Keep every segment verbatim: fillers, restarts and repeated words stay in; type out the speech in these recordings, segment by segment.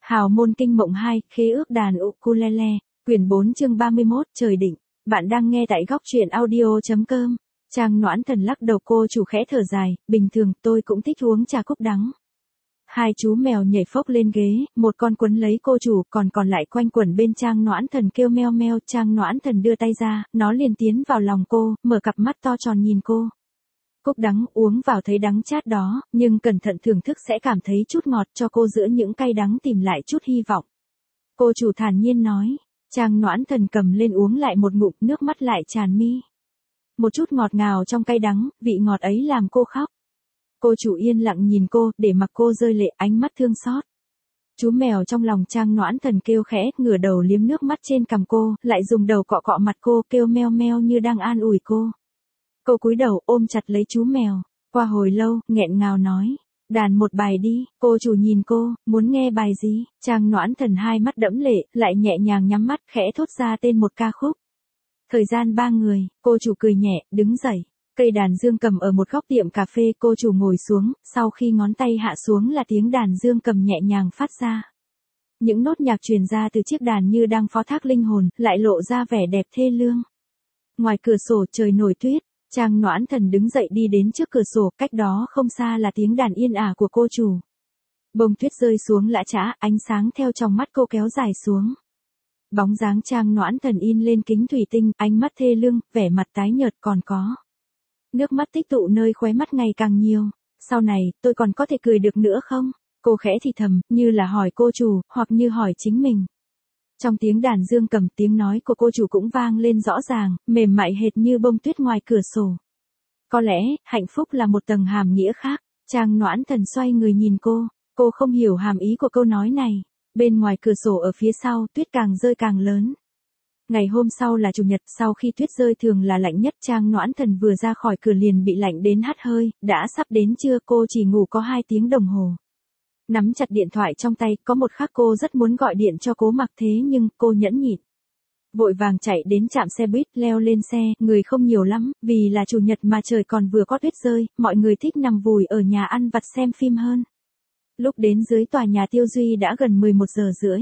Hào môn kinh mộng hai, khế ước đàn ukulele, quyển bốn chương ba mươi mốt, trời định. Bạn đang nghe tại góc truyện audio.com. Trang Noãn Thần lắc đầu, cô chủ khẽ thở dài, bình thường tôi cũng thích uống trà cúc đắng. Hai chú mèo nhảy phốc lên ghế, một con quấn lấy cô chủ, còn còn lại quanh quẩn bên Trang Noãn Thần kêu meo meo. Trang Noãn Thần đưa tay ra, nó liền tiến vào lòng cô, mở cặp mắt to tròn nhìn cô. Cúc đắng, uống vào thấy đắng chát đó, nhưng cẩn thận thưởng thức sẽ cảm thấy chút ngọt, cho cô giữa những cay đắng tìm lại chút hy vọng. Cô chủ thản nhiên nói. Trang Noãn Thần cầm lên uống lại một ngụm, nước mắt lại tràn mi. Một chút ngọt ngào trong cay đắng, vị ngọt ấy làm cô khóc. Cô chủ yên lặng nhìn cô, để mặc cô rơi lệ, ánh mắt thương xót. Chú mèo trong lòng Trang Noãn Thần kêu khẽ, ngửa đầu liếm nước mắt trên cằm cô, lại dùng đầu cọ cọ mặt cô, kêu meo meo như đang an ủi cô. Cô cúi đầu ôm chặt lấy chú mèo, qua hồi lâu, nghẹn ngào nói, đàn một bài đi. Cô chủ nhìn cô, muốn nghe bài gì? Trang Noãn Thần hai mắt đẫm lệ, lại nhẹ nhàng nhắm mắt, khẽ thốt ra tên một ca khúc. Thời gian ba người. Cô chủ cười nhẹ, đứng dậy. Cây đàn dương cầm ở một góc tiệm cà phê, cô chủ ngồi xuống, sau khi ngón tay hạ xuống là tiếng đàn dương cầm nhẹ nhàng phát ra. Những nốt nhạc truyền ra từ chiếc đàn như đang phó thác linh hồn, lại lộ ra vẻ đẹp thê lương. Ngoài cửa sổ trời nổi tuyết. Trang Noãn Thần đứng dậy đi đến trước cửa sổ, cách đó không xa là tiếng đàn yên ả của cô chủ. Bông tuyết rơi xuống lã chã, ánh sáng theo trong mắt cô kéo dài xuống. Bóng dáng Trang Noãn Thần in lên kính thủy tinh, ánh mắt thê lương, vẻ mặt tái nhợt, còn có nước mắt tích tụ nơi khóe mắt ngày càng nhiều. Sau này, tôi còn có thể cười được nữa không? Cô khẽ thì thầm, như là hỏi cô chủ, hoặc như hỏi chính mình. Trong tiếng đàn dương cầm, tiếng nói của cô chủ cũng vang lên rõ ràng, mềm mại hệt như bông tuyết ngoài cửa sổ. Có lẽ, hạnh phúc là một tầng hàm nghĩa khác. Trang Noãn Thần xoay người nhìn cô, cô không hiểu hàm ý của câu nói này. Bên ngoài cửa sổ ở phía sau, tuyết càng rơi càng lớn. Ngày hôm sau là chủ nhật, sau khi tuyết rơi thường là lạnh nhất. Trang Noãn Thần vừa ra khỏi cửa liền bị lạnh đến hắt hơi, đã sắp đến trưa, cô chỉ ngủ có hai tiếng đồng hồ. Nắm chặt điện thoại trong tay, có một khắc cô rất muốn gọi điện cho Cố Mặc, thế nhưng cô nhẫn nhịn. Vội vàng chạy đến trạm xe buýt, leo lên xe, người không nhiều lắm, vì là chủ nhật mà trời còn vừa có tuyết rơi, mọi người thích nằm vùi ở nhà ăn vặt xem phim hơn. Lúc đến dưới tòa nhà Tiêu Duy đã gần mười một giờ rưỡi.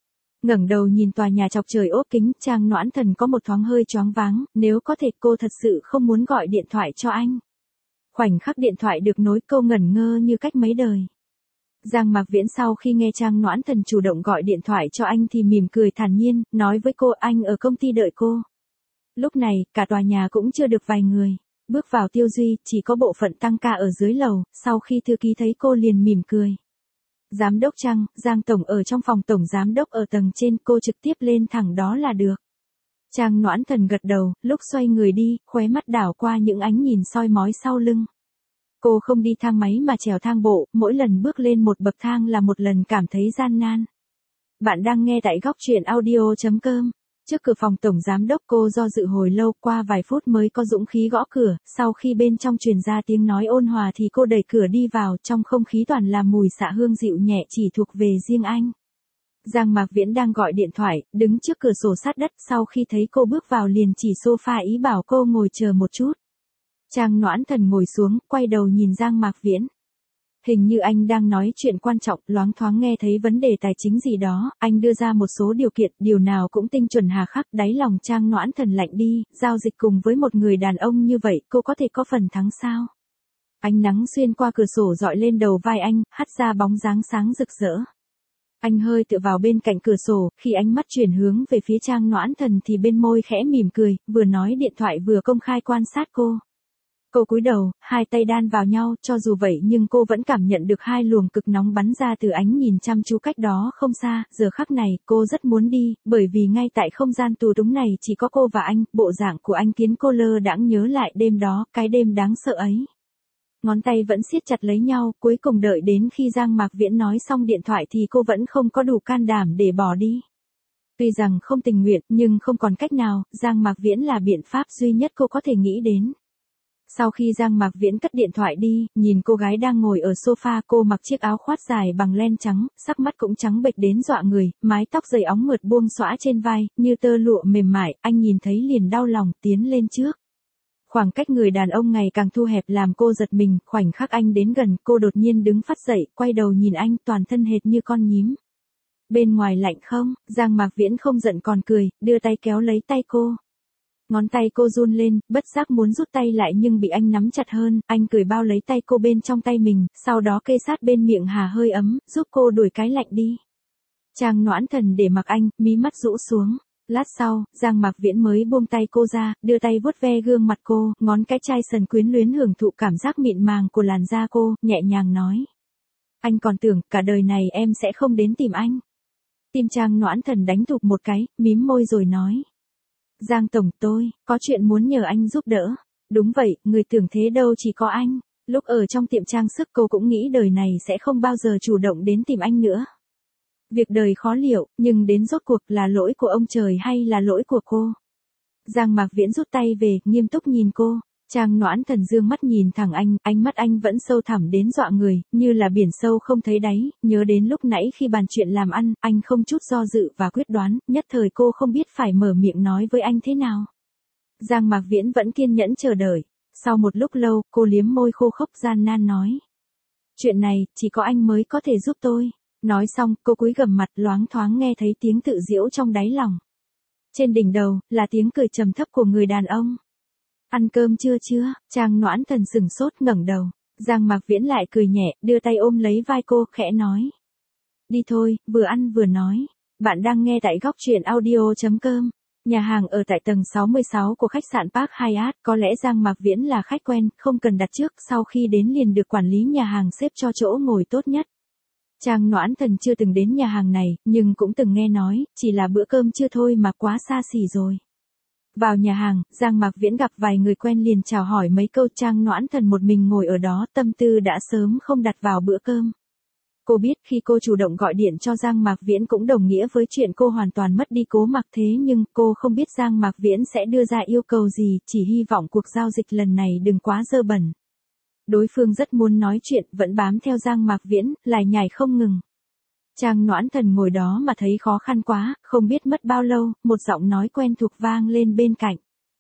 Ngẩng đầu nhìn tòa nhà chọc trời ốp kính, Trang Noãn Thần có một thoáng hơi choáng váng, nếu có thể cô thật sự không muốn gọi điện thoại cho anh. Khoảnh khắc điện thoại được nối, cô ngẩn ngơ như cách mấy đời. Giang Mạc Viễn sau khi nghe Trang Noãn Thần chủ động gọi điện thoại cho anh thì mỉm cười thản nhiên, nói với cô anh ở công ty đợi cô. Lúc này, cả tòa nhà cũng chưa được vài người. Bước vào Tiêu Duy, chỉ có bộ phận tăng ca ở dưới lầu, sau khi thư ký thấy cô liền mỉm cười. Giám đốc Trang, Giang Tổng ở trong phòng tổng giám đốc ở tầng trên, cô trực tiếp lên thẳng đó là được. Trang Noãn Thần gật đầu, lúc xoay người đi, khóe mắt đảo qua những ánh nhìn soi mói sau lưng. Cô không đi thang máy mà trèo thang bộ, mỗi lần bước lên một bậc thang là một lần cảm thấy gian nan. Bạn đang nghe tại góc truyện audio.com. Trước cửa phòng tổng giám đốc cô do dự hồi lâu, qua vài phút mới có dũng khí gõ cửa, sau khi bên trong truyền ra tiếng nói ôn hòa thì cô đẩy cửa đi vào, trong không khí toàn là mùi xạ hương dịu nhẹ chỉ thuộc về riêng anh. Giang Mạc Viễn đang gọi điện thoại, đứng trước cửa sổ sát đất, sau khi thấy cô bước vào liền chỉ sofa ý bảo cô ngồi chờ một chút. Trang Noãn Thần ngồi xuống, quay đầu nhìn Giang Mạc Viễn. Hình như anh đang nói chuyện quan trọng, loáng thoáng nghe thấy vấn đề tài chính gì đó, anh đưa ra một số điều kiện, điều nào cũng tinh chuẩn hà khắc, đáy lòng Trang Noãn Thần lạnh đi, giao dịch cùng với một người đàn ông như vậy, cô có thể có phần thắng sao? Ánh nắng xuyên qua cửa sổ dọi lên đầu vai anh, hắt ra bóng dáng sáng rực rỡ. Anh hơi tựa vào bên cạnh cửa sổ, khi ánh mắt chuyển hướng về phía Trang Noãn Thần thì bên môi khẽ mỉm cười, vừa nói điện thoại vừa công khai quan sát cô. Cô cúi đầu, hai tay đan vào nhau, cho dù vậy nhưng cô vẫn cảm nhận được hai luồng cực nóng bắn ra từ ánh nhìn chăm chú cách đó không xa. Giờ khắc này, cô rất muốn đi, bởi vì ngay tại không gian tù túng này chỉ có cô và anh, bộ dạng của anh khiến cô lơ đãng nhớ lại đêm đó, cái đêm đáng sợ ấy. Ngón tay vẫn siết chặt lấy nhau, cuối cùng đợi đến khi Giang Mạc Viễn nói xong điện thoại thì cô vẫn không có đủ can đảm để bỏ đi. Tuy rằng không tình nguyện, nhưng không còn cách nào, Giang Mạc Viễn là biện pháp duy nhất cô có thể nghĩ đến. Sau khi Giang Mạc Viễn cất điện thoại đi, nhìn cô gái đang ngồi ở sofa, cô mặc chiếc áo khoác dài bằng len trắng, sắc mắt cũng trắng bệch đến dọa người, mái tóc dày óng mượt buông xõa trên vai, như tơ lụa mềm mại, anh nhìn thấy liền đau lòng, tiến lên trước. Khoảng cách người đàn ông ngày càng thu hẹp làm cô giật mình, khoảnh khắc anh đến gần, cô đột nhiên đứng phắt dậy, quay đầu nhìn anh, toàn thân hệt như con nhím. Bên ngoài lạnh không? Giang Mạc Viễn không giận còn cười, đưa tay kéo lấy tay cô. Ngón tay cô run lên, bất giác muốn rút tay lại nhưng bị anh nắm chặt hơn, anh cười bao lấy tay cô bên trong tay mình, sau đó kê sát bên miệng hà hơi ấm, giúp cô đuổi cái lạnh đi. Trang Noãn Thần để mặc anh, mí mắt rũ xuống. Lát sau, Giang Mạc Viễn mới buông tay cô ra, đưa tay vuốt ve gương mặt cô, ngón cái chai sần quyến luyến hưởng thụ cảm giác mịn màng của làn da cô, nhẹ nhàng nói. Anh còn tưởng, cả đời này em sẽ không đến tìm anh. Tim Trang Noãn Thần đánh thục một cái, mím môi rồi nói. Giang Tổng, tôi, có chuyện muốn nhờ anh giúp đỡ. Đúng vậy, người tưởng thế đâu chỉ có anh. Lúc ở trong tiệm trang sức cô cũng nghĩ đời này sẽ không bao giờ chủ động đến tìm anh nữa. Việc đời khó liệu, nhưng đến rốt cuộc là lỗi của ông trời hay là lỗi của cô? Giang Mạc Viễn rút tay về, nghiêm túc nhìn cô. Trang Noãn Thần dương mắt nhìn thẳng anh, ánh mắt anh vẫn sâu thẳm đến dọa người, như là biển sâu không thấy đáy, nhớ đến lúc nãy khi bàn chuyện làm ăn, anh không chút do dự và quyết đoán, nhất thời cô không biết phải mở miệng nói với anh thế nào. Giang Mạc Viễn vẫn kiên nhẫn chờ đợi, sau một lúc lâu, cô liếm môi khô khốc gian nan nói. Chuyện này, chỉ có anh mới có thể giúp tôi. Nói xong, cô cúi gằm mặt loáng thoáng nghe thấy tiếng tự giễu trong đáy lòng. Trên đỉnh đầu, là tiếng cười trầm thấp của người đàn ông. Ăn cơm chưa chưa? Trang Noãn Thần sừng sốt ngẩng đầu. Giang Mạc Viễn lại cười nhẹ, đưa tay ôm lấy vai cô, khẽ nói. Đi thôi, vừa ăn vừa nói. Bạn đang nghe tại góc truyện audio chấm com. Nhà hàng ở tại tầng sáu mươi sáu của khách sạn Park Hyatt, có lẽ Giang Mạc Viễn là khách quen, không cần đặt trước, sau khi đến liền được quản lý nhà hàng xếp cho chỗ ngồi tốt nhất. Trang Noãn Thần chưa từng đến nhà hàng này, nhưng cũng từng nghe nói, chỉ là bữa cơm chưa thôi mà quá xa xỉ rồi. Vào nhà hàng, Giang Mạc Viễn gặp vài người quen liền chào hỏi mấy câu. Trang Noãn Thần một mình ngồi ở đó, tâm tư đã sớm không đặt vào bữa cơm. Cô biết khi cô chủ động gọi điện cho Giang Mạc Viễn cũng đồng nghĩa với chuyện cô hoàn toàn mất đi Cố Mặc, thế nhưng cô không biết Giang Mạc Viễn sẽ đưa ra yêu cầu gì, chỉ hy vọng cuộc giao dịch lần này đừng quá dơ bẩn. Đối phương rất muốn nói chuyện, vẫn bám theo Giang Mạc Viễn, lải nhải không ngừng. Trang Noãn Thần ngồi đó mà thấy khó khăn quá, không biết mất bao lâu, một giọng nói quen thuộc vang lên bên cạnh.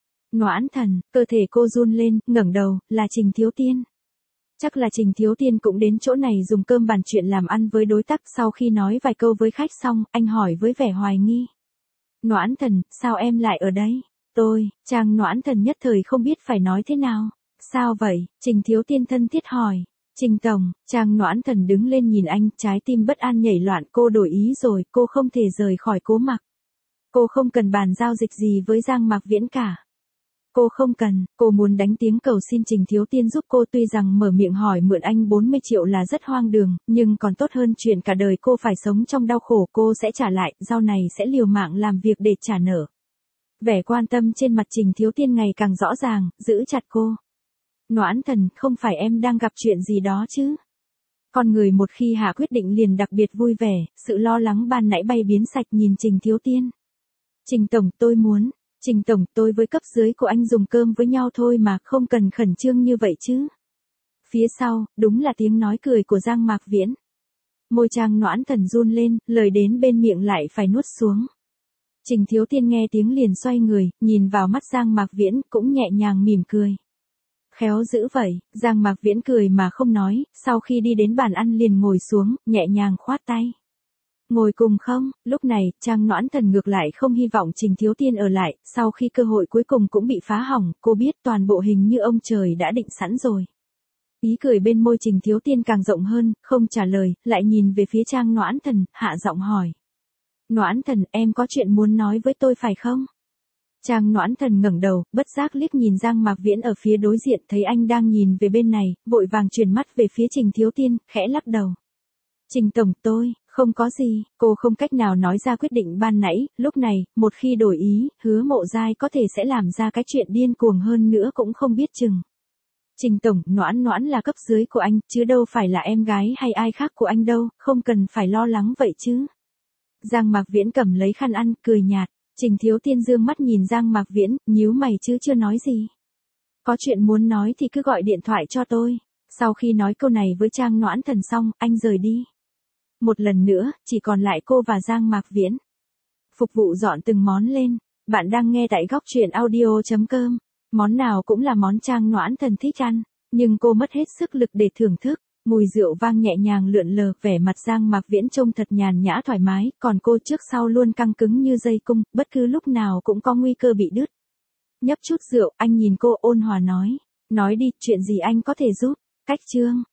Noãn Thần, cơ thể cô run lên, ngẩng đầu, là Trình Thiếu Tiên. Chắc là Trình Thiếu Tiên cũng đến chỗ này dùng cơm bàn chuyện làm ăn với đối tác. Sau khi nói vài câu với khách xong, anh hỏi với vẻ hoài nghi. Noãn Thần, sao em lại ở đây? Tôi, Trang Noãn Thần nhất thời không biết phải nói thế nào. Sao vậy? Trình Thiếu Tiên thân thiết hỏi. Trình Tổng, Trang Noãn Thần đứng lên nhìn anh, trái tim bất an nhảy loạn. Cô đổi ý rồi, cô không thể rời khỏi Cố Mặc. Cô không cần bàn giao dịch gì với Giang Mạc Viễn cả. Cô không cần, cô muốn đánh tiếng cầu xin Trình Thiếu Tiên giúp cô. Tuy rằng mở miệng hỏi mượn anh bốn mươi triệu là rất hoang đường, nhưng còn tốt hơn chuyện cả đời cô phải sống trong đau khổ. Cô sẽ trả lại, sau này sẽ liều mạng làm việc để trả nợ. Vẻ quan tâm trên mặt Trình Thiếu Tiên ngày càng rõ ràng, giữ chặt cô. Noãn Thần, không phải em đang gặp chuyện gì đó chứ? Con người một khi hạ quyết định liền đặc biệt vui vẻ, sự lo lắng ban nãy bay biến sạch nhìn Trình Thiếu Tiên. Trình Tổng, tôi muốn, Trình Tổng, tôi với cấp dưới của anh dùng cơm với nhau thôi mà, không cần khẩn trương như vậy chứ. Phía sau, đúng là tiếng nói cười của Giang Mạc Viễn. Môi Trang Noãn Thần run lên, lời đến bên miệng lại phải nuốt xuống. Trình Thiếu Tiên nghe tiếng liền xoay người, nhìn vào mắt Giang Mạc Viễn, cũng nhẹ nhàng mỉm cười. Khéo dữ vậy, Giang Mạc Viễn cười mà không nói, sau khi đi đến bàn ăn liền ngồi xuống, nhẹ nhàng khoát tay. Ngồi cùng không? Lúc này, Trang Noãn Thần ngược lại không hy vọng Trình Thiếu Tiên ở lại, sau khi cơ hội cuối cùng cũng bị phá hỏng, cô biết toàn bộ hình như ông trời đã định sẵn rồi. Ý cười bên môi Trình Thiếu Tiên càng rộng hơn, không trả lời, lại nhìn về phía Trang Noãn Thần, hạ giọng hỏi. Noãn Thần, em có chuyện muốn nói với tôi phải không? Trang Noãn Thần ngẩng đầu, bất giác liếc nhìn Giang Mạc Viễn ở phía đối diện, thấy anh đang nhìn về bên này, vội vàng chuyển mắt về phía Trình Thiếu Tiên, khẽ lắc đầu. Trình Tổng, tôi, không có gì, cô không cách nào nói ra quyết định ban nãy. Lúc này, một khi đổi ý, Hứa Mộ Giai có thể sẽ làm ra cái chuyện điên cuồng hơn nữa cũng không biết chừng. Trình Tổng, Noãn Noãn là cấp dưới của anh, chứ đâu phải là em gái hay ai khác của anh đâu, không cần phải lo lắng vậy chứ. Giang Mạc Viễn cầm lấy khăn ăn, cười nhạt. Trình Thiếu Tiên dương mắt nhìn Giang Mạc Viễn, nhíu mày chứ chưa nói gì. Có chuyện muốn nói thì cứ gọi điện thoại cho tôi. Sau khi nói câu này với Trang Noãn Thần xong, anh rời đi. Một lần nữa, chỉ còn lại cô và Giang Mạc Viễn. Phục vụ dọn từng món lên. Bạn đang nghe tại góc truyện audio chấm com. Món nào cũng là món Trang Noãn Thần thích ăn, nhưng cô mất hết sức lực để thưởng thức. Mùi rượu vang nhẹ nhàng lượn lờ, vẻ mặt Giang Mạc Viễn trông thật nhàn nhã thoải mái, còn cô trước sau luôn căng cứng như dây cung, bất cứ lúc nào cũng có nguy cơ bị đứt. Nhấp chút rượu, anh nhìn cô ôn hòa nói. Nói đi, chuyện gì anh có thể giúp? Cách chương.